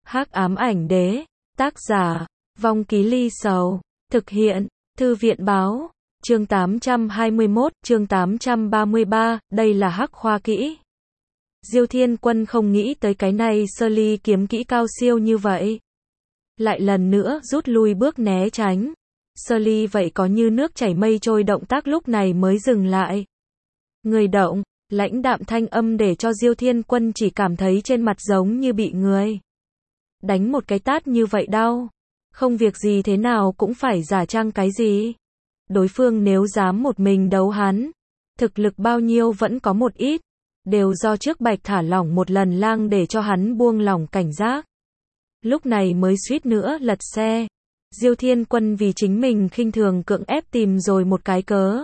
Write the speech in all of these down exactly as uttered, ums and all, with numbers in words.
Hắc ám ảnh đế, tác giả, Vong Ký Ly Sầu, thực hiện, Thư viện báo, chương tám trăm hai mươi mốt, chương tám trăm ba mươi ba, đây là Hắc khoa kỹ. Diêu Thiên Quân không nghĩ tới cái này sơ ly kiếm kỹ cao siêu như vậy. Lại lần nữa rút lui bước né tránh. Sơ ly vậy có như nước chảy mây trôi động tác lúc này mới dừng lại. Người động, lãnh đạm thanh âm để cho Diêu Thiên Quân chỉ cảm thấy trên mặt giống như bị người đánh một cái tát như vậy đau. Không việc gì thế nào cũng phải giả trang cái gì. Đối phương nếu dám một mình đấu hắn, thực lực bao nhiêu vẫn có một ít, đều do trước Bạch thả lỏng một lần lang để cho hắn buông lỏng cảnh giác. Lúc này mới suýt nữa lật xe. Diêu Thiên Quân vì chính mình khinh thường cưỡng ép tìm rồi một cái cớ.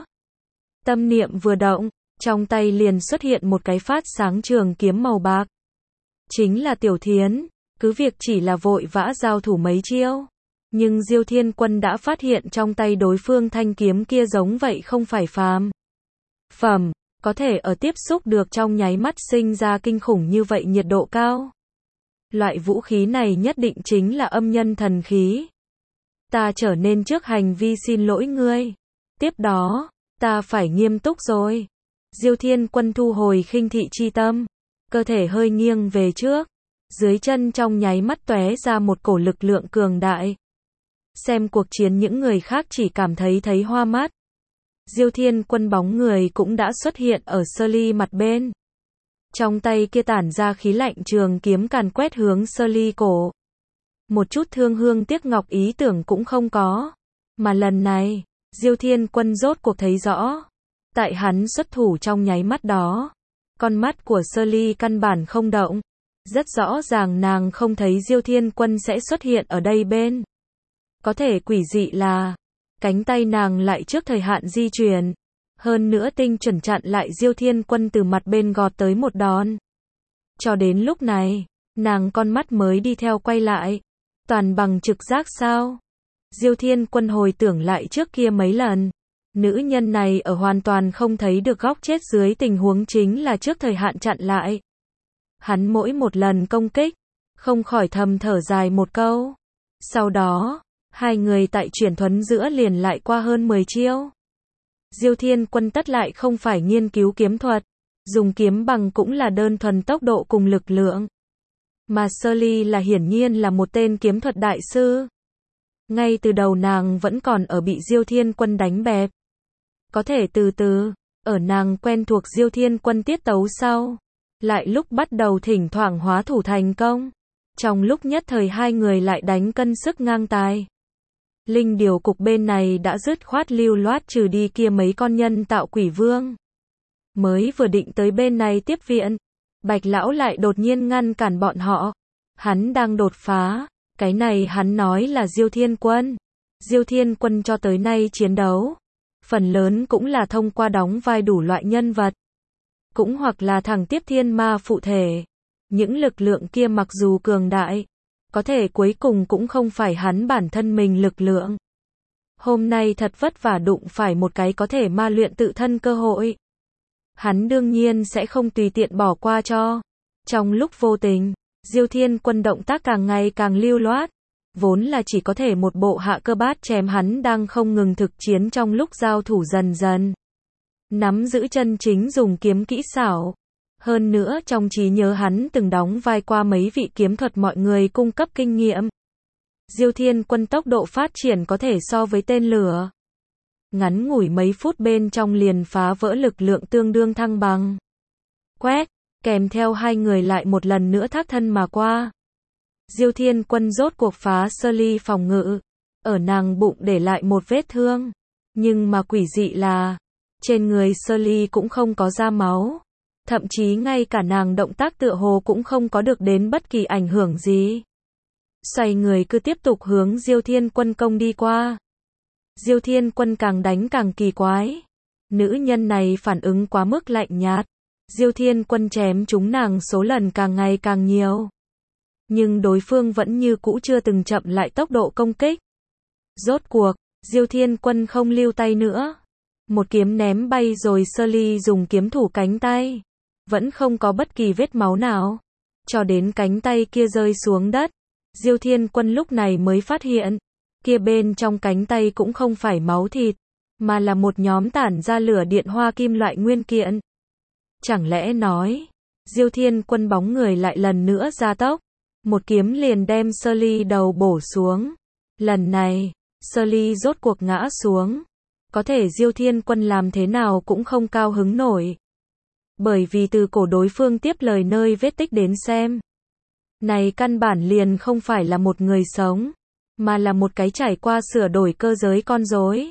Tâm niệm vừa động, trong tay liền xuất hiện một cái phát sáng trường kiếm màu bạc. Chính là Tiểu Thiến, cứ việc chỉ là vội vã giao thủ mấy chiêu. Nhưng Diêu Thiên Quân đã phát hiện trong tay đối phương thanh kiếm kia giống vậy không phải phàm phẩm, có thể ở tiếp xúc được trong nháy mắt sinh ra kinh khủng như vậy nhiệt độ cao. Loại vũ khí này nhất định chính là âm nhân thần khí. Ta trở nên trước hành vi xin lỗi ngươi. Tiếp đó, ta phải nghiêm túc rồi. Diêu Thiên Quân thu hồi khinh thị chi tâm, cơ thể hơi nghiêng về trước, dưới chân trong nháy mắt tóe ra một cổ lực lượng cường đại. Xem cuộc chiến những người khác chỉ cảm thấy thấy hoa mắt. Diêu Thiên Quân bóng người cũng đã xuất hiện ở sơ ly mặt bên. Trong tay kia tản ra khí lạnh trường kiếm càn quét hướng sơ ly cổ. Một chút thương hương tiếc ngọc ý tưởng cũng không có. Mà lần này, Diêu Thiên Quân rốt cuộc thấy rõ. Tại hắn xuất thủ trong nháy mắt đó, con mắt của sơ ly căn bản không động. Rất rõ ràng nàng không thấy Diêu Thiên Quân sẽ xuất hiện ở đây bên. Có thể quỷ dị là, cánh tay nàng lại trước thời hạn di chuyển. Hơn nữa tinh chuẩn chặn lại Diêu Thiên Quân từ mặt bên gọt tới một đòn. Cho đến lúc này, nàng con mắt mới đi theo quay lại. Toàn bằng trực giác sao? Diêu Thiên Quân hồi tưởng lại trước kia mấy lần. Nữ nhân này ở hoàn toàn không thấy được góc chết dưới tình huống chính là trước thời hạn chặn lại. Hắn mỗi một lần công kích, không khỏi thầm thở dài một câu. Sau đó, hai người tại chuyển thuấn giữa liền lại qua hơn mười chiêu. Diêu Thiên Quân tất lại không phải nghiên cứu kiếm thuật, dùng kiếm bằng cũng là đơn thuần tốc độ cùng lực lượng. Mà sơ ly là hiển nhiên là một tên kiếm thuật đại sư. Ngay từ đầu nàng vẫn còn ở bị Diêu Thiên Quân đánh bẹp. Có thể từ từ, ở nàng quen thuộc Diêu Thiên Quân tiết tấu sau, lại lúc bắt đầu thỉnh thoảng hóa thủ thành công. Trong lúc nhất thời hai người lại đánh cân sức ngang tài. Linh điều cục bên này đã dứt khoát lưu loát trừ đi kia mấy con nhân tạo quỷ vương. Mới vừa định tới bên này tiếp viện, Bạch lão lại đột nhiên ngăn cản bọn họ. Hắn đang đột phá, cái này hắn nói là Diêu Thiên Quân. Diêu Thiên Quân cho tới nay chiến đấu, phần lớn cũng là thông qua đóng vai đủ loại nhân vật, cũng hoặc là thẳng tiếp thiên ma phụ thể. Những lực lượng kia mặc dù cường đại, có thể cuối cùng cũng không phải hắn bản thân mình lực lượng. Hôm nay thật vất vả đụng phải một cái có thể ma luyện tự thân cơ hội. Hắn đương nhiên sẽ không tùy tiện bỏ qua cho. Trong lúc vô tình, Diêu Thiên Quân động tác càng ngày càng lưu loát. Vốn là chỉ có thể một bộ hạ cơ bát chém hắn đang không ngừng thực chiến trong lúc giao thủ dần dần. Nắm giữ chân chính dùng kiếm kỹ xảo. Hơn nữa trong trí nhớ hắn từng đóng vai qua mấy vị kiếm thuật mọi người cung cấp kinh nghiệm. Diêu Thiên Quân tốc độ phát triển có thể so với tên lửa. Ngắn ngủi mấy phút bên trong liền phá vỡ lực lượng tương đương thăng bằng. Quét, kèm theo hai người lại một lần nữa thác thân mà qua. Diêu Thiên Quân rốt cuộc phá sơ ly phòng ngự, ở nàng bụng để lại một vết thương. Nhưng mà quỷ dị là, trên người sơ ly cũng không có ra máu. Thậm chí ngay cả nàng động tác tựa hồ cũng không có được đến bất kỳ ảnh hưởng gì. Xoay người cứ tiếp tục hướng Diêu Thiên Quân công đi qua. Diêu Thiên Quân càng đánh càng kỳ quái. Nữ nhân này phản ứng quá mức lạnh nhạt. Diêu Thiên Quân chém chúng nàng số lần càng ngày càng nhiều. Nhưng đối phương vẫn như cũ chưa từng chậm lại tốc độ công kích. Rốt cuộc, Diêu Thiên Quân không lưu tay nữa. Một kiếm ném bay rồi sơ ly dùng kiếm thủ cánh tay. Vẫn không có bất kỳ vết máu nào. Cho đến cánh tay kia rơi xuống đất, Diêu Thiên Quân lúc này mới phát hiện, kia bên trong cánh tay cũng không phải máu thịt, mà là một nhóm tản ra lửa điện hoa kim loại nguyên kiện. Chẳng lẽ nói, Diêu Thiên Quân bóng người lại lần nữa gia tốc, một kiếm liền đem Sơ Ly đầu bổ xuống. Lần này, Sơ Ly rốt cuộc ngã xuống. Có thể Diêu Thiên Quân làm thế nào cũng không cao hứng nổi. Bởi vì từ cổ đối phương tiếp lời nơi vết tích đến xem, này căn bản liền không phải là một người sống, mà là một cái trải qua sửa đổi cơ giới con rối.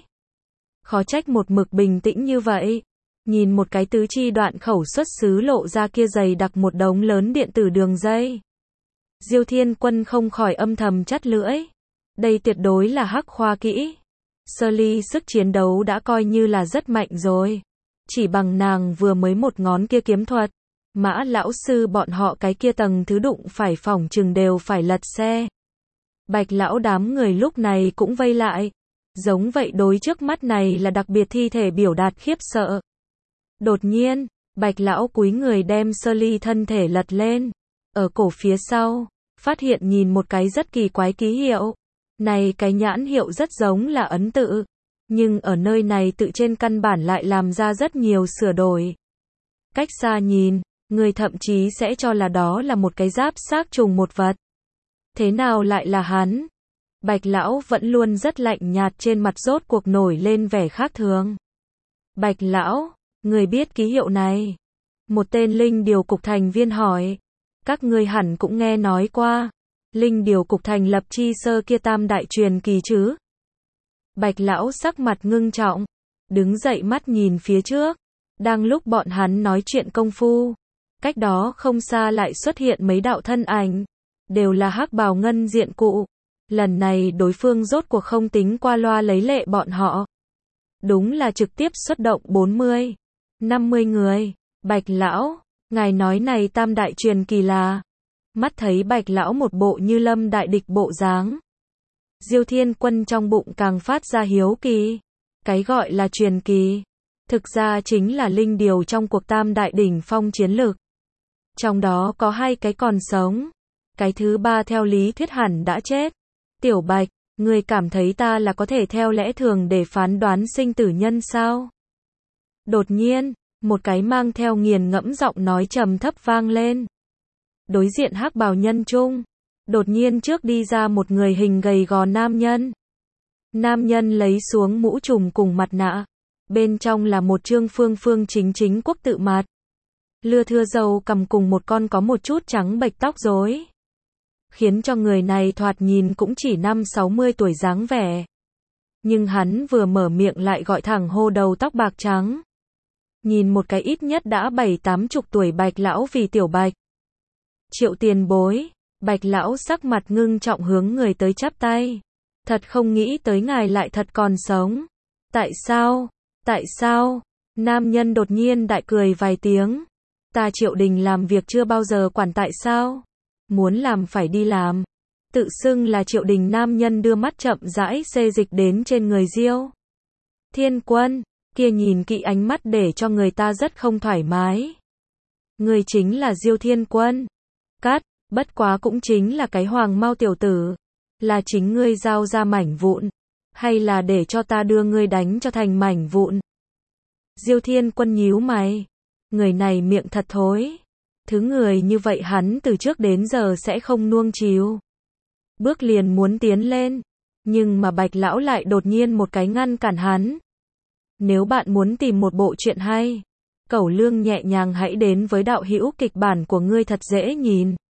Khó trách một mực bình tĩnh như vậy. Nhìn một cái tứ chi đoạn khẩu xuất xứ lộ ra kia dày đặc một đống lớn điện tử đường dây. Diêu Thiên Quân không khỏi âm thầm chắt lưỡi. Đây tuyệt đối là hắc khoa kỹ. Sơ Ly sức chiến đấu đã coi như là rất mạnh rồi. Chỉ bằng nàng vừa mới một ngón kia kiếm thuật, Mã lão sư bọn họ cái kia tầng thứ đụng phải phỏng chừng đều phải lật xe. Bạch lão đám người lúc này cũng vây lại. Giống vậy đối trước mắt này là đặc biệt thi thể biểu đạt khiếp sợ. Đột nhiên, Bạch lão cúi người đem Sơ Ly thân thể lật lên. Ở cổ phía sau, phát hiện nhìn một cái rất kỳ quái ký hiệu. Này cái nhãn hiệu rất giống là ấn tự. Nhưng ở nơi này tự trên căn bản lại làm ra rất nhiều sửa đổi. Cách xa nhìn, người thậm chí sẽ cho là đó là một cái giáp xác trùng một vật. Thế nào lại là hắn? Bạch lão vẫn luôn rất lạnh nhạt, trên mặt rốt cuộc nổi lên vẻ khác thường. Bạch lão, người biết ký hiệu này? Một tên linh điều cục thành viên hỏi. Các ngươi hẳn cũng nghe nói qua. Linh điều cục thành lập chi sơ kia tam đại truyền kỳ chứ? Bạch lão sắc mặt ngưng trọng, đứng dậy mắt nhìn phía trước. Đang lúc bọn hắn nói chuyện công phu, cách đó không xa lại xuất hiện mấy đạo thân ảnh, đều là hắc bào ngân diện cụ. Lần này đối phương rốt cuộc không tính qua loa lấy lệ bọn họ. Đúng là trực tiếp xuất động bốn mươi, năm mươi người. Bạch lão, ngài nói này tam đại truyền kỳ là? Mắt thấy Bạch lão một bộ như lâm đại địch bộ dáng. Diêu Thiên Quân trong bụng càng phát ra hiếu kỳ. Cái gọi là truyền kỳ, thực ra chính là linh điều trong cuộc tam đại đỉnh phong chiến lược. Trong đó có hai cái còn sống. Cái thứ ba theo lý thuyết hẳn đã chết. Tiểu Bạch, người cảm thấy ta là có thể theo lẽ thường để phán đoán sinh tử nhân sao? Đột nhiên, một cái mang theo nghiền ngẫm giọng nói trầm thấp vang lên. Đối diện hắc bào nhân trung, đột nhiên trước đi ra một người hình gầy gò nam nhân. Nam nhân lấy xuống mũ trùm cùng mặt nạ. Bên trong là một trương phương phương chính chính quốc tự mặt. Lưa thưa râu cầm cùng một con có một chút trắng bệch tóc rối. Khiến cho người này thoạt nhìn cũng chỉ năm sáu mươi tuổi dáng vẻ. Nhưng hắn vừa mở miệng lại gọi thẳng hô đầu tóc bạc trắng. Nhìn một cái ít nhất đã bảy tám chục tuổi Bạch lão vì Tiểu Bạch. Triệu tiền bối, Bạch lão sắc mặt ngưng trọng hướng người tới chắp tay. Thật không nghĩ tới ngài lại thật còn sống. Tại sao? Tại sao? Nam nhân đột nhiên đại cười vài tiếng. Ta Triệu Đình làm việc chưa bao giờ quản tại sao? Muốn làm phải đi làm. Tự xưng là Triệu Đình nam nhân đưa mắt chậm rãi xê dịch đến trên người Diêu Thiên Quân, kia nhìn kỹ ánh mắt để cho người ta rất không thoải mái. Người chính là Diêu Thiên Quân. Cát, bất quá cũng chính là cái hoàng mau tiểu tử. Là chính ngươi giao ra mảnh vụn, hay là để cho ta đưa ngươi đánh cho thành mảnh vụn? Diêu Thiên Quân nhíu mày. Người này miệng thật thối. Thứ người như vậy hắn từ trước đến giờ sẽ không nuông chiều. Bước liền muốn tiến lên, nhưng mà Bạch lão lại đột nhiên một cái ngăn cản hắn. Nếu bạn muốn tìm một bộ truyện hay, Cẩu Lương nhẹ nhàng hãy đến với đạo hữu kịch bản của ngươi thật dễ nhìn.